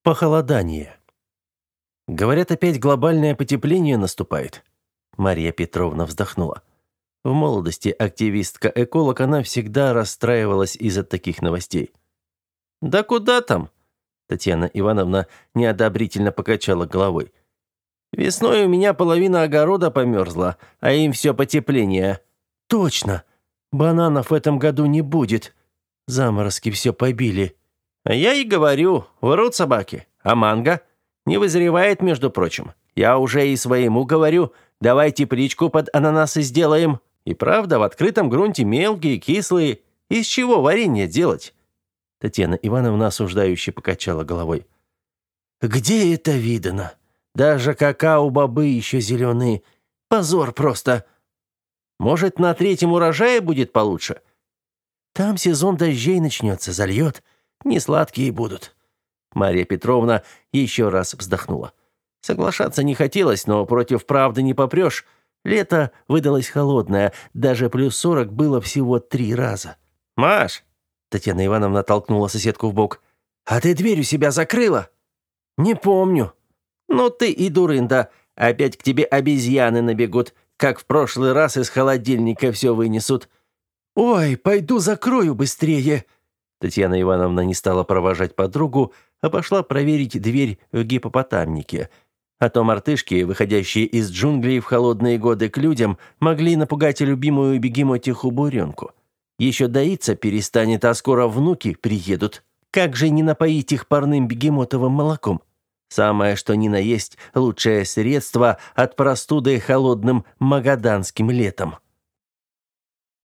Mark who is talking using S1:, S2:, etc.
S1: Похолодание. Говорят, опять глобальное потепление наступает. Мария Петровна вздохнула. В молодости активистка-эколог, она всегда расстраивалась из-за таких новостей. «Да куда там?» Татьяна Ивановна неодобрительно покачала головой. «Весной у меня половина огорода померзла, а им все потепление». «Точно! Бананов в этом году не будет. Заморозки все побили». «А я и говорю, врут собаки. А манго? Не вызревает, между прочим. Я уже и своему говорю, давай тепличку под ананасы сделаем. И правда, в открытом грунте мелкие, кислые. Из чего варенье делать?» Татьяна Ивановна осуждающе покачала головой. «Где это видано? Даже какао-бобы еще зеленые. Позор просто. Может, на третьем урожае будет получше? Там сезон дождей начнется, зальет. Несладкие будут». Мария Петровна еще раз вздохнула. Соглашаться не хотелось, но против правды не попрешь. Лето выдалось холодное, даже плюс 40 было всего 3 раза. «Маш!» — Татьяна Ивановна толкнула соседку в бок. «А ты дверь у себя закрыла?» «Не помню». «Ну ты и дурында. Опять к тебе обезьяны набегут, как в прошлый раз из холодильника все вынесут». «Ой, пойду закрою быстрее». Татьяна Ивановна не стала провожать подругу, а пошла проверить дверь в гиппопотамнике. А то мартышки, выходящие из джунглей в холодные годы к людям, могли напугать любимую бегемотиху-буренку. Еще доиться перестанет, а скоро внуки приедут. Как же не напоить их парным бегемотовым молоком? Самое что ни на есть лучшее средство от простуды холодным магаданским летом.